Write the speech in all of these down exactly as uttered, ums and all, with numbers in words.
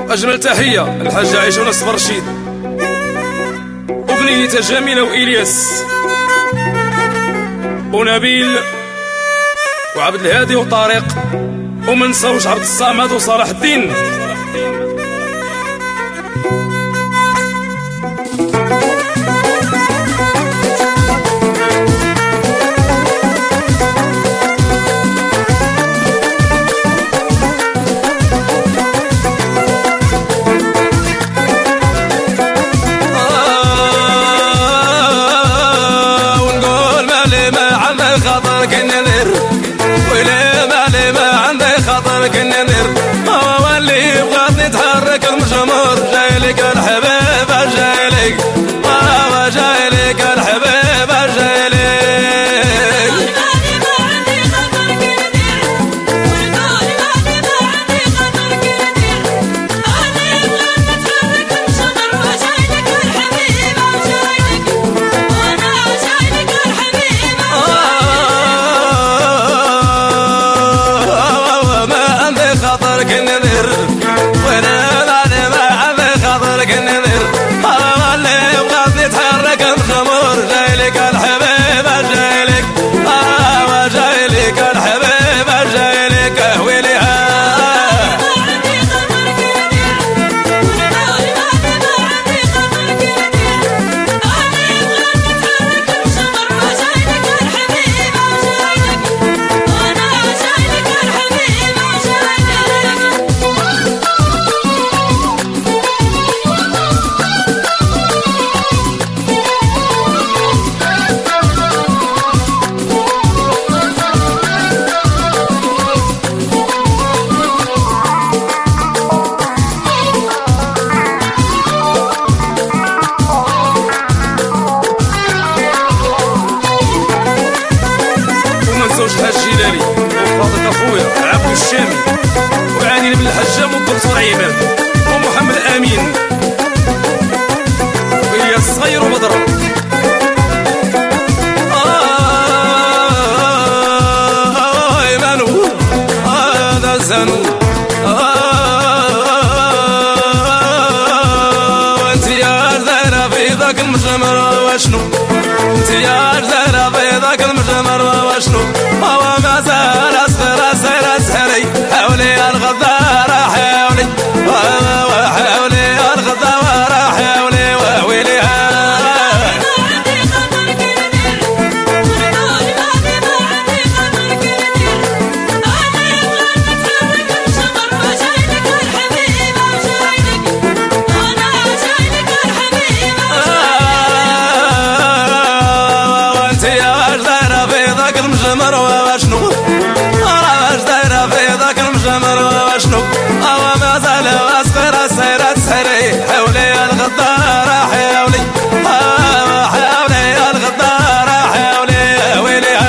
أجمل تحية الحاجة عيشة ونصب رشيد وبنيتها جميلة وإلياس ونبيل وعبد الهادي وطارق ومنساوش عبد الصمد وصلاح الدين. كنا ندير هو اللي بغات نتحرك المجمر جاي لك الحبيب جاي لك هو جاي لك الحبيب جاي لك الجيلاني وفاضل اخويا عبد الشامي وعاني من الحجام والدكتور عماد ومحمد امين وهي الصغير وبدر اه ايمانو هذا زانو وانت يا زهره في ذاك المجمر واشنو انت يا زهره في ذاك المجمر واشنو هو ما زال اصغر اصغر اسهري حولي الغدار حولي وحولي الغدار حولي وويلي وانت يا زهره في ذاك المجمر واشنو راش دايره في ذاك المجمر واشنو هو ما زال اصغر السير تسهري حولي الغدار حولي حولي الغدار حولي ويلي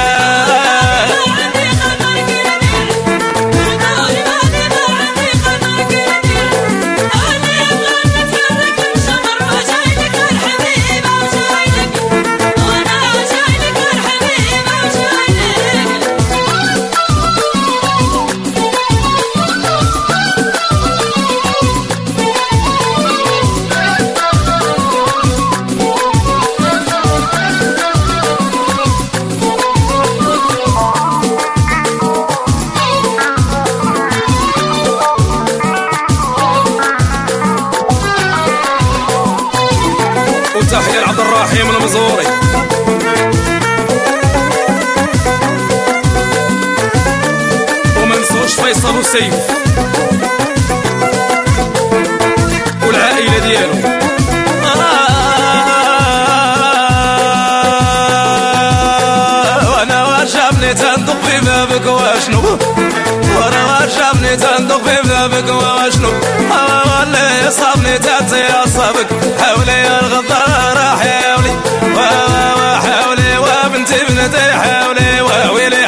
تحية عبد الرحيم المزوري ومنسوش فيصل وسيف والعائلة ديالو وانا واشابني تندق في بابك واشنو وانا واشابني تندق في بابك واشنو واللي يصابني تاتي اصابك حولي الغدار حولي وحولي وبنتي بنتي حولي وويلي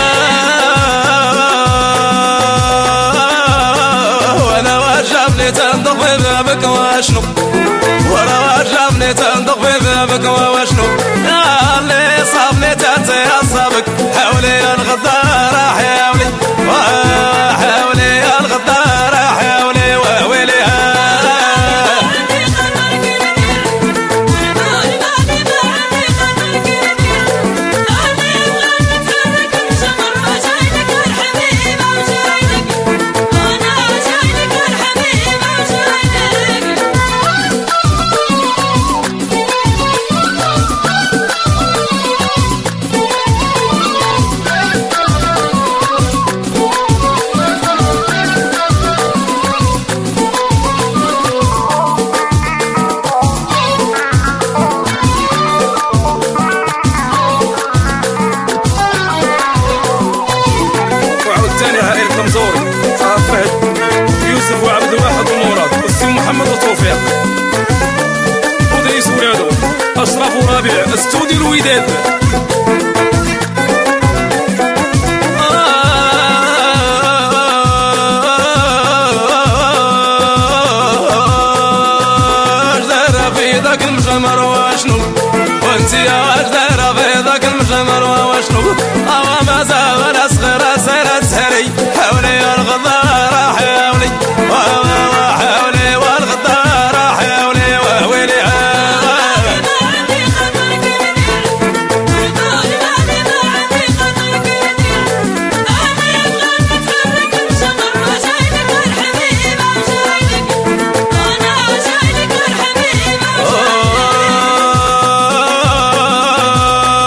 وانا وجابني واشنو ورا جابني تندق في ذابك واشنو يا اللي صابني تاتي اصابك حولي يا الغدارة حولي حولي يا الغدارة حولي وويلي يوسف وعبد الواحد ومراد والسي محمد وتوفيق ودريس ولادو اشرف وربيع استوديو الوداد اجدر في ذاك المجمر واشنو وانت يا اجدر في ذاك المجمر واشنو اوا ما زال اصغر سير سهري حولي الغدارة حولي وحولي والغدارة حولي وويلي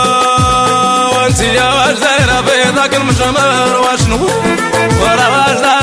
وانت يا وجديرة في ذاك المجمر واشنو ورا وجديرة